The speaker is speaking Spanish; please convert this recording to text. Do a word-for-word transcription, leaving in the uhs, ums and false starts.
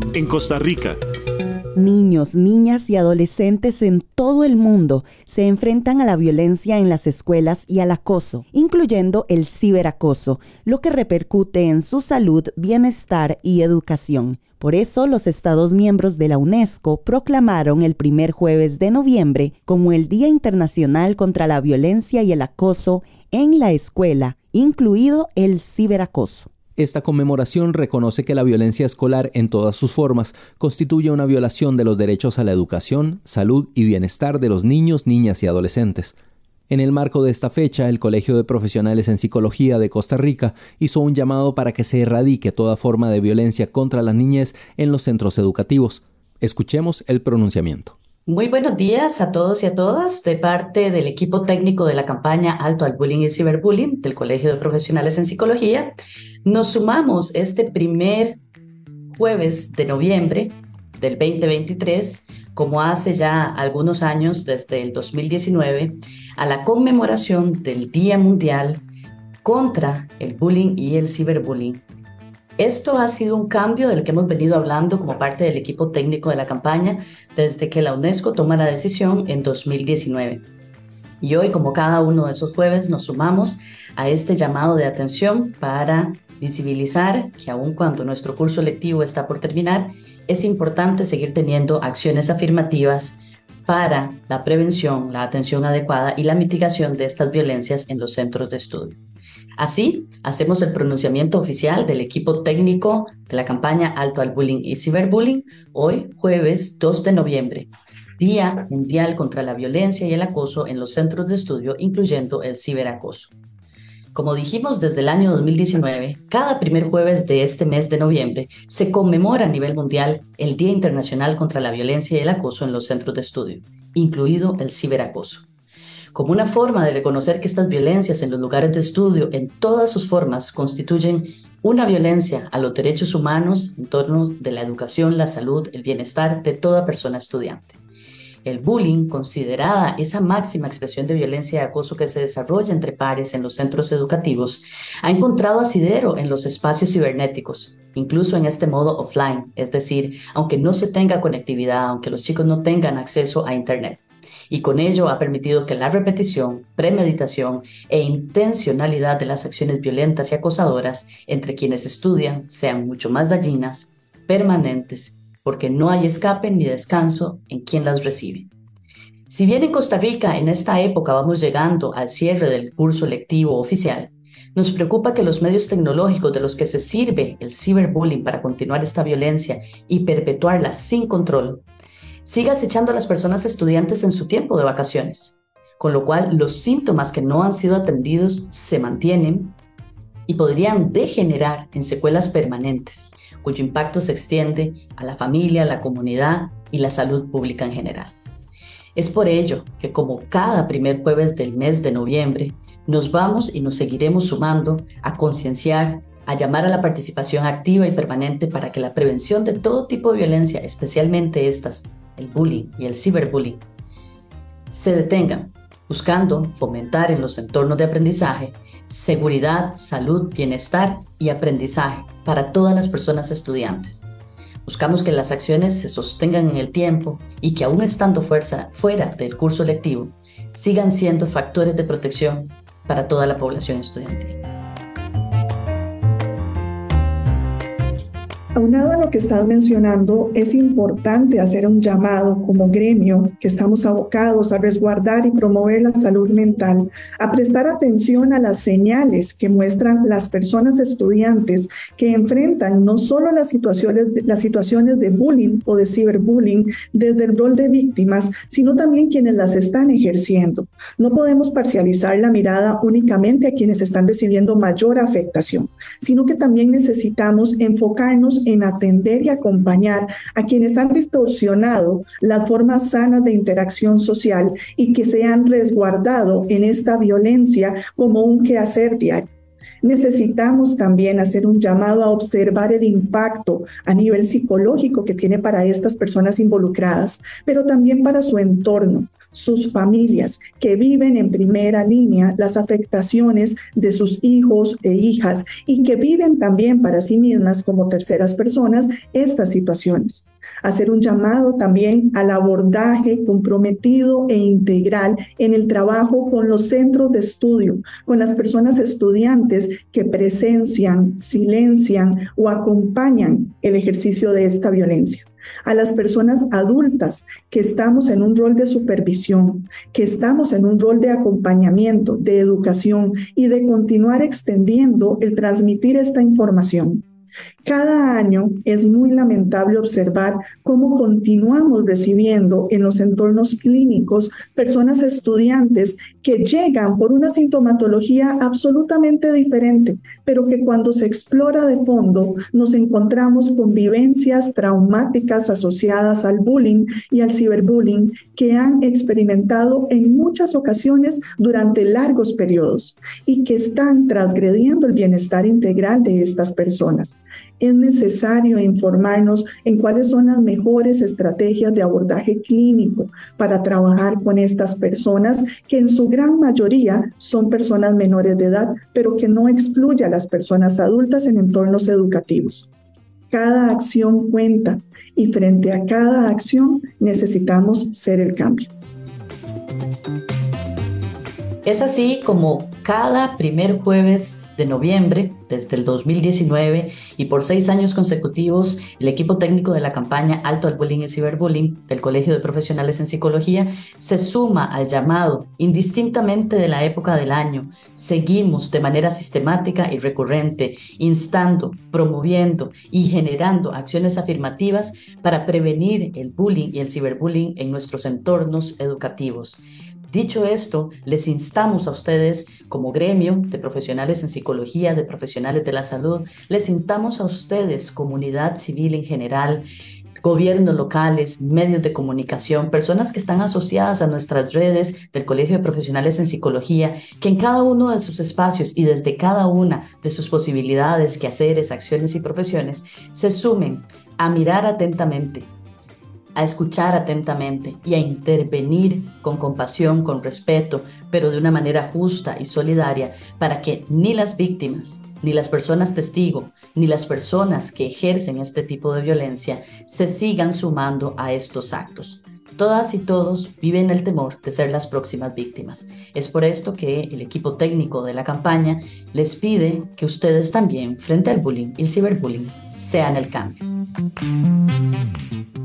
En Costa Rica, niños, niñas y adolescentes en todo el mundo se enfrentan a la violencia en las escuelas y al acoso, incluyendo el ciberacoso, lo que repercute en su salud, bienestar y educación. Por eso, los Estados miembros de la UNESCO proclamaron el primer jueves de noviembre como el Día Internacional contra la Violencia y el Acoso en la Escuela, incluido el ciberacoso. Esta conmemoración reconoce que la violencia escolar en todas sus formas constituye una violación de los derechos a la educación, salud y bienestar de los niños, niñas y adolescentes. En el marco de esta fecha, el Colegio de Profesionales en Psicología de Costa Rica hizo un llamado para que se erradique toda forma de violencia contra la niñez en los centros educativos. Escuchemos el pronunciamiento. Muy buenos días a todos y a todas de parte del equipo técnico de la campaña Alto al Bullying y Ciberbullying del Colegio de Profesionales en Psicología. Nos sumamos este primer jueves de noviembre del veinte veintitrés, como hace ya algunos años, desde el dos mil diecinueve, a la conmemoración del Día Mundial contra el Bullying y el Ciberbullying. Esto ha sido un cambio del que hemos venido hablando como parte del equipo técnico de la campaña desde que la UNESCO toma la decisión en dos mil diecinueve. Y hoy, como cada uno de esos jueves, nos sumamos a este llamado de atención para visibilizar que aun cuando nuestro curso lectivo está por terminar, es importante seguir teniendo acciones afirmativas para la prevención, la atención adecuada y la mitigación de estas violencias en los centros de estudio. Así, hacemos el pronunciamiento oficial del equipo técnico de la campaña Alto al Bullying y Ciberbullying hoy, jueves dos de noviembre, Día Mundial contra la Violencia y el Acoso en los centros de estudio, incluyendo el ciberacoso. Como dijimos desde el año dos mil diecinueve, cada primer jueves de este mes de noviembre se conmemora a nivel mundial el Día Internacional contra la Violencia y el Acoso en los centros de estudio, incluido el ciberacoso. Como una forma de reconocer que estas violencias en los lugares de estudio, en todas sus formas, constituyen una violencia a los derechos humanos en torno de la educación, la salud, el bienestar de toda persona estudiante. El bullying, considerada esa máxima expresión de violencia y acoso que se desarrolla entre pares en los centros educativos, ha encontrado asidero en los espacios cibernéticos, incluso en este modo offline, es decir, aunque no se tenga conectividad, aunque los chicos no tengan acceso a Internet. Y con ello ha permitido que la repetición, premeditación e intencionalidad de las acciones violentas y acosadoras entre quienes estudian sean mucho más dañinas, permanentes, porque no hay escape ni descanso en quien las recibe. Si bien en Costa Rica en esta época vamos llegando al cierre del curso lectivo oficial, nos preocupa que los medios tecnológicos de los que se sirve el ciberbullying para continuar esta violencia y perpetuarla sin control, siga acechando a las personas estudiantes en su tiempo de vacaciones, con lo cual los síntomas que no han sido atendidos se mantienen y podrían degenerar en secuelas permanentes, cuyo impacto se extiende a la familia, la comunidad y la salud pública en general. Es por ello que, como cada primer jueves del mes de noviembre, nos vamos y nos seguiremos sumando a concienciar, a llamar a la participación activa y permanente para que la prevención de todo tipo de violencia, especialmente estas, el bullying y el ciberbullying, se detengan, buscando fomentar en los entornos de aprendizaje seguridad, salud, bienestar y aprendizaje para todas las personas estudiantes. Buscamos que las acciones se sostengan en el tiempo y que, aún estando fuerza, fuera del curso lectivo, sigan siendo factores de protección para toda la población estudiantil. Aunado a lo que estás mencionando, es importante hacer un llamado como gremio que estamos abocados a resguardar y promover la salud mental, a prestar atención a las señales que muestran las personas estudiantes que enfrentan no solo las situaciones, las situaciones de bullying o de ciberbullying desde el rol de víctimas, sino también quienes las están ejerciendo. No podemos parcializar la mirada únicamente a quienes están recibiendo mayor afectación, sino que también necesitamos enfocarnos en atender y acompañar a quienes han distorsionado las formas sanas de interacción social y que se han resguardado en esta violencia como un quehacer diario. Necesitamos también hacer un llamado a observar el impacto a nivel psicológico que tiene para estas personas involucradas, pero también para su entorno, sus familias, que viven en primera línea las afectaciones de sus hijos e hijas y que viven también para sí mismas como terceras personas estas situaciones. Hacer un llamado también al abordaje comprometido e integral en el trabajo con los centros de estudio, con las personas estudiantes que presencian, silencian o acompañan el ejercicio de esta violencia. A las personas adultas que estamos en un rol de supervisión, que estamos en un rol de acompañamiento, de educación y de continuar extendiendo el transmitir esta información. Cada año es muy lamentable observar cómo continuamos recibiendo en los entornos clínicos personas estudiantes que llegan por una sintomatología absolutamente diferente, pero que cuando se explora de fondo nos encontramos con vivencias traumáticas asociadas al bullying y al ciberbullying que han experimentado en muchas ocasiones durante largos periodos y que están transgrediendo el bienestar integral de estas personas. Es necesario informarnos en cuáles son las mejores estrategias de abordaje clínico para trabajar con estas personas, que en su gran mayoría son personas menores de edad, pero que no excluye a las personas adultas en entornos educativos. Cada acción cuenta y frente a cada acción necesitamos ser el cambio. Es así como cada primer jueves de noviembre, desde el dos mil diecinueve y por seis años consecutivos, el equipo técnico de la campaña Alto al Bullying y Ciberbullying del Colegio de Profesionales en Psicología se suma al llamado, indistintamente de la época del año. Seguimos de manera sistemática y recurrente, instando, promoviendo y generando acciones afirmativas para prevenir el bullying y el ciberbullying en nuestros entornos educativos. Dicho esto, les instamos a ustedes como gremio de profesionales en psicología, de profesionales de la salud, les instamos a ustedes, comunidad civil en general, gobiernos locales, medios de comunicación, personas que están asociadas a nuestras redes del Colegio de Profesionales en Psicología, que en cada uno de sus espacios y desde cada una de sus posibilidades, quehaceres, acciones y profesiones, se sumen a mirar atentamente, a escuchar atentamente y a intervenir con compasión, con respeto, pero de una manera justa y solidaria para que ni las víctimas, ni las personas testigo, ni las personas que ejercen este tipo de violencia se sigan sumando a estos actos. Todas y todos viven el temor de ser las próximas víctimas. Es por esto que el equipo técnico de la campaña les pide que ustedes también, frente al bullying y el ciberbullying, sean el cambio.